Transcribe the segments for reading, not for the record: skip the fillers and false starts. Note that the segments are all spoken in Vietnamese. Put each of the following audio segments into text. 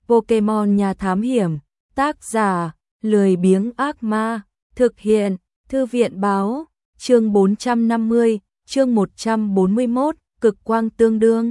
Pokemon nhà thám hiểm, tác giả, lười biếng ác ma, thực hiện, thư viện báo, chương 450, chương 141, cực quang tương đương.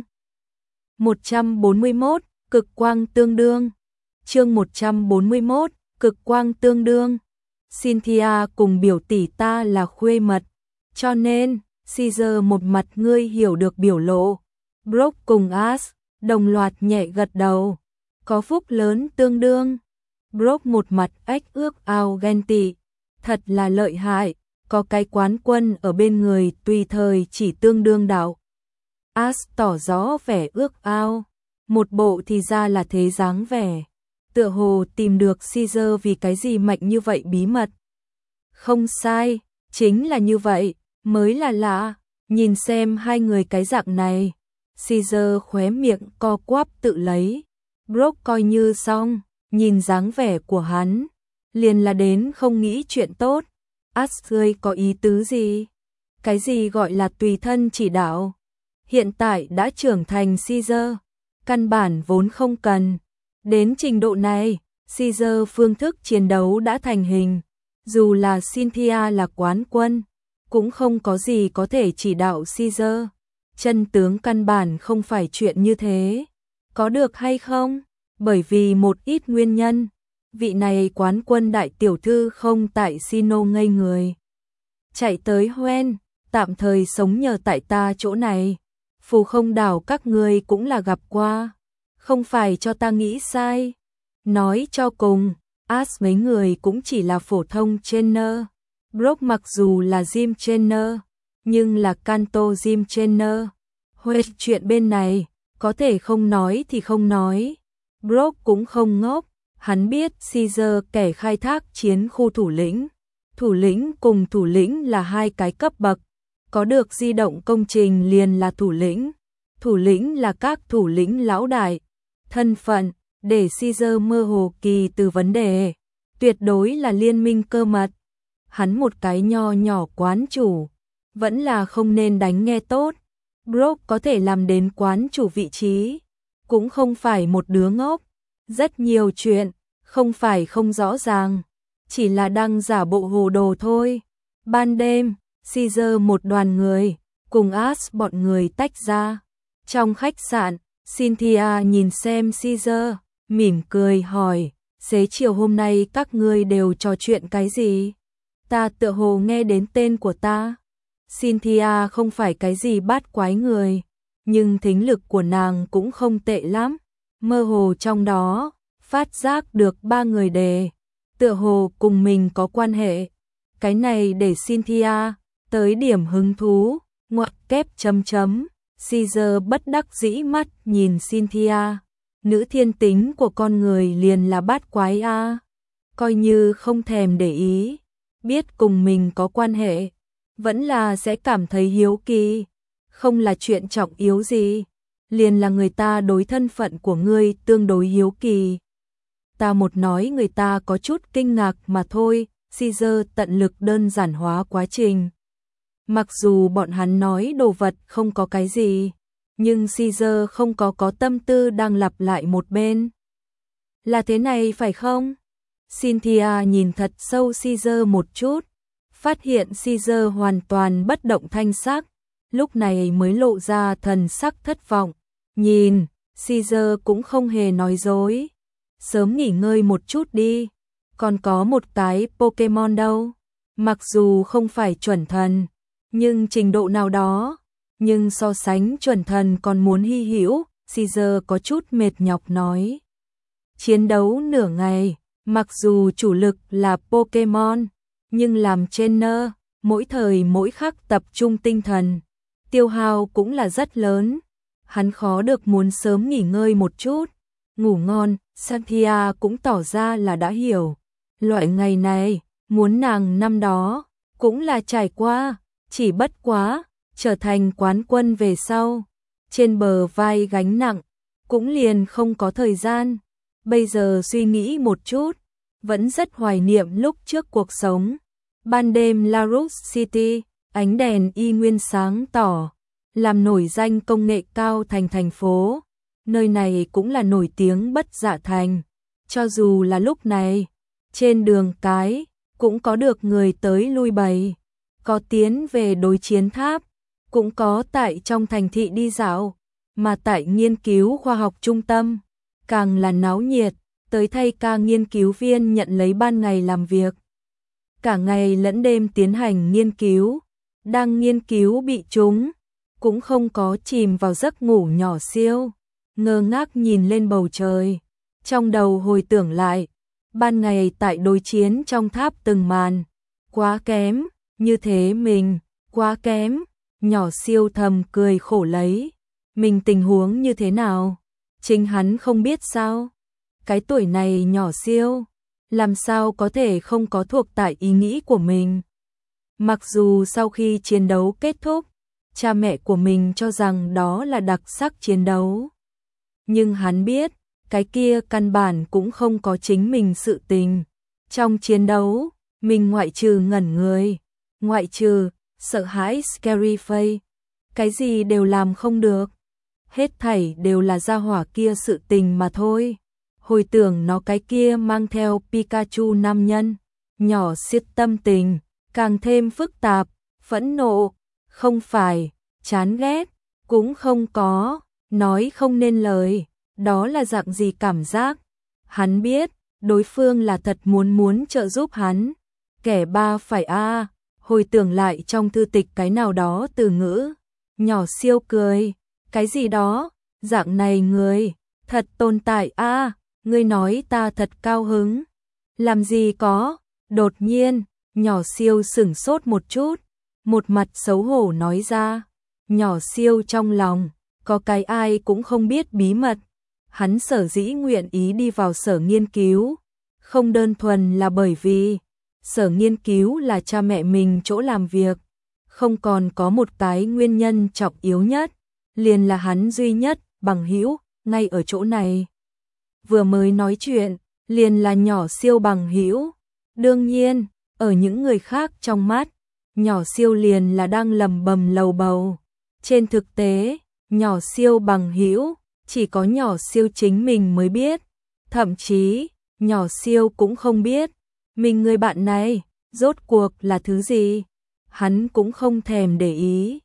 141, cực quang tương đương. Chương 141, cực quang tương đương. Cynthia cùng biểu tỷ ta là khuê mật, cho nên, Caesar một mặt ngươi hiểu được biểu lộ. Brock cùng Ash, đồng loạt nhẹ gật đầu. Có phúc lớn tương đương. Brock một mặt ách ước ao ghen tị. Thật là lợi hại, có cái quán quân ở bên người tùy thời chỉ tương đương đạo. Ash tỏ rõ vẻ ước ao. Một bộ thì ra là thế dáng vẻ. Tựa hồ tìm được Caesar vì cái gì mạnh như vậy bí mật. Không sai, chính là như vậy, mới là lạ. Nhìn xem hai người cái dạng này. Caesar khóe miệng co quắp tự lấy. Brock coi như xong, nhìn dáng vẻ của hắn, liền là đến không nghĩ chuyện tốt. Ashley có ý tứ gì? Cái gì gọi là tùy thân chỉ đạo? Hiện tại đã trưởng thành Caesar, căn bản vốn không cần. Đến trình độ này, Caesar phương thức chiến đấu đã thành hình. Dù là Cynthia là quán quân, cũng không có gì có thể chỉ đạo Caesar. Chân tướng căn bản không phải chuyện như thế. Có được hay không? Bởi vì một ít nguyên nhân, vị này quán quân đại tiểu thư không tại Sino ngây người. Chạy tới Hoenn, tạm thời sống nhờ tại ta chỗ này. Phù không đảo các ngươi cũng là gặp qua. Không phải cho ta nghĩ sai. Nói cho cùng, Ash mấy người cũng chỉ là phổ thông trainer. Brock mặc dù là gym trainer, nhưng là Kanto gym trainer. Huệ chuyện bên này, có thể không nói thì không nói. Brock cũng không ngốc, hắn biết Caesar kẻ khai thác chiến khu thủ lĩnh. Thủ lĩnh cùng thủ lĩnh là hai cái cấp bậc. Có được di động công trình liền là thủ lĩnh. Thủ lĩnh là các thủ lĩnh lão đại. Thân phận, để Caesar mơ hồ kỳ từ vấn đề. Tuyệt đối là liên minh cơ mật. Hắn một cái nho nhỏ quán chủ, vẫn là không nên đánh nghe tốt. Brock có thể làm đến quán chủ vị trí, cũng không phải một đứa ngốc. Rất nhiều chuyện, không phải không rõ ràng, chỉ là đang giả bộ hồ đồ thôi. Ban đêm, Caesar một đoàn người, cùng Ash bọn người tách ra. Trong khách sạn, Cynthia nhìn xem Caesar, mỉm cười hỏi, xế chiều hôm nay các ngươi đều trò chuyện cái gì? Ta tựa hồ nghe đến tên của ta. Cynthia không phải cái gì bát quái người, nhưng thính lực của nàng cũng không tệ lắm. Mơ hồ trong đó, phát giác được ba người đề, tựa hồ cùng mình có quan hệ. Cái này để Cynthia tới điểm hứng thú, ngoặc kép chấm chấm. Caesar bất đắc dĩ mắt nhìn Cynthia. Nữ thiên tính của con người liền là bát quái a. Coi như không thèm để ý, biết cùng mình có quan hệ, vẫn là sẽ cảm thấy hiếu kỳ. Không là chuyện trọng yếu gì, liền là người ta đối thân phận của ngươi tương đối hiếu kỳ. Ta một nói người ta có chút kinh ngạc mà thôi. Caesar tận lực đơn giản hóa quá trình. Mặc dù bọn hắn nói đồ vật không có cái gì, nhưng Caesar không có tâm tư đang lặp lại một bên. Là thế này phải không? Cynthia nhìn thật sâu Caesar một chút, phát hiện Caesar hoàn toàn bất động thanh sắc, lúc này mới lộ ra thần sắc thất vọng. Nhìn, Caesar cũng không hề nói dối. Sớm nghỉ ngơi một chút đi, còn có một cái Pokemon đâu. Mặc dù không phải chuẩn thần, nhưng trình độ nào đó, nhưng so sánh chuẩn thần còn muốn hy hữu. Caesar có chút mệt nhọc nói. Chiến đấu nửa ngày, mặc dù chủ lực là Pokemon, nhưng làm trainer, mỗi thời mỗi khắc tập trung tinh thần, tiêu hao cũng là rất lớn. Hắn khó được muốn sớm nghỉ ngơi một chút, ngủ ngon. Cynthia cũng tỏ ra là đã hiểu. Loại ngày này, muốn nàng năm đó, cũng là trải qua, chỉ bất quá, trở thành quán quân về sau. Trên bờ vai gánh nặng, cũng liền không có thời gian. Bây giờ suy nghĩ một chút, vẫn rất hoài niệm lúc trước cuộc sống. Ban đêm La Rouge City, ánh đèn y nguyên sáng tỏ, làm nổi danh công nghệ cao thành thành phố. nơi này cũng là nổi tiếng Bất Dạ Thành. Cho dù là lúc này, trên đường cái, cũng có được người tới lui bày, có tiến về đối chiến tháp, cũng có tại trong thành thị đi dạo, mà tại nghiên cứu khoa học trung tâm, càng là náo nhiệt, tới thay ca nghiên cứu viên nhận lấy ban ngày làm việc. Cả ngày lẫn đêm tiến hành nghiên cứu, đang nghiên cứu bị trúng, cũng không có chìm vào giấc ngủ nhỏ Siêu, ngơ ngác nhìn lên bầu trời, trong đầu hồi tưởng lại, ban ngày tại đối chiến trong tháp từng màn, quá kém, như thế mình, quá kém, nhỏ Siêu thầm cười khổ lấy, mình tình huống như thế nào, chính hắn không biết sao, cái tuổi này nhỏ Siêu, làm sao có thể không có thuộc tại ý nghĩ của mình. Mặc dù sau khi chiến đấu kết thúc, cha mẹ của mình cho rằng đó là đặc sắc chiến đấu. Nhưng hắn biết, cái kia căn bản cũng không có chính mình sự tình. Trong chiến đấu, mình ngoại trừ ngẩn người, ngoại trừ sợ hãi scary face, cái gì đều làm không được. Hết thảy đều là gia hỏa kia sự tình mà thôi. Hồi tưởng nó cái kia mang theo Pikachu nam nhân, nhỏ xiết tâm tình, càng thêm phức tạp, phẫn nộ, không phải, chán ghét, cũng không có, nói không nên lời, đó là dạng gì cảm giác. Hắn biết, đối phương là thật muốn trợ giúp hắn, kẻ ba phải hồi tưởng lại trong thư tịch cái nào đó từ ngữ, nhỏ Siêu cười, cái gì đó, dạng này người, thật tồn tại ngươi nói ta thật cao hứng, làm gì có, đột nhiên, nhỏ Siêu sửng sốt một chút, một mặt xấu hổ nói ra, nhỏ Siêu trong lòng, có cái ai cũng không biết bí mật, hắn sở dĩ nguyện ý đi vào sở nghiên cứu, không đơn thuần là bởi vì, sở nghiên cứu là cha mẹ mình chỗ làm việc, không còn có một cái nguyên nhân trọng yếu nhất, liền là hắn duy nhất, bằng hữu ngay ở chỗ này. Vừa mới nói chuyện, liền là nhỏ Siêu bằng hữu. Đương nhiên, ở những người khác trong mắt, nhỏ Siêu liền là đang lầm bầm lầu bầu. Trên thực tế, nhỏ Siêu bằng hữu, chỉ có nhỏ Siêu chính mình mới biết. Thậm chí, nhỏ Siêu cũng không biết, mình người bạn này, rốt cuộc là thứ gì. Hắn cũng không thèm để ý.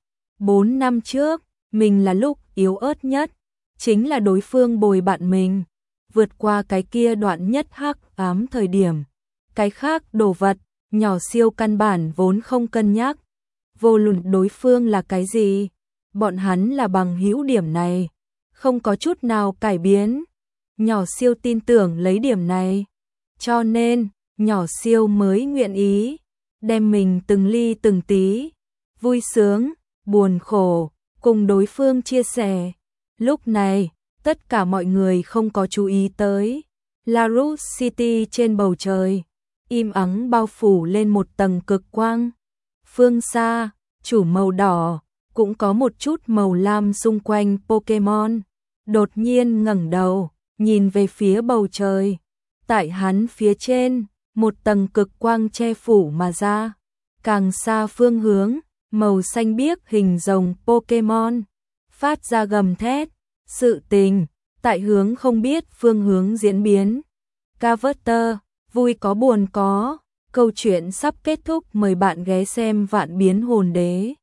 4 năm trước, mình là lúc yếu ớt nhất, chính là đối phương bồi bạn mình. Vượt qua cái kia đoạn nhất hắc ám thời điểm. Cái khác đồ vật, nhỏ Siêu căn bản vốn không cân nhắc. Vô luận đối phương là cái gì, bọn hắn là bằng hữu điểm này, không có chút nào cải biến. Nhỏ Siêu tin tưởng lấy điểm này, cho nên, nhỏ Siêu mới nguyện ý, đem mình từng ly từng tí, vui sướng, buồn khổ, cùng đối phương chia sẻ. Lúc này, tất cả mọi người không có chú ý tới. La Rouge City trên bầu trời, im ắng bao phủ lên một tầng cực quang. Phương xa, chủ màu đỏ, cũng có một chút màu lam xung quanh Pokémon. Đột nhiên ngẩng đầu, nhìn về phía bầu trời. Tại hắn phía trên, một tầng cực quang che phủ mà ra. Càng xa phương hướng, màu xanh biếc hình rồng Pokémon, phát ra gầm thét. Sự tình, tại hướng không biết phương hướng diễn biến. Carver, vui có buồn có, câu chuyện sắp kết thúc, mời bạn ghé xem Vạn Biến Hồn Đế.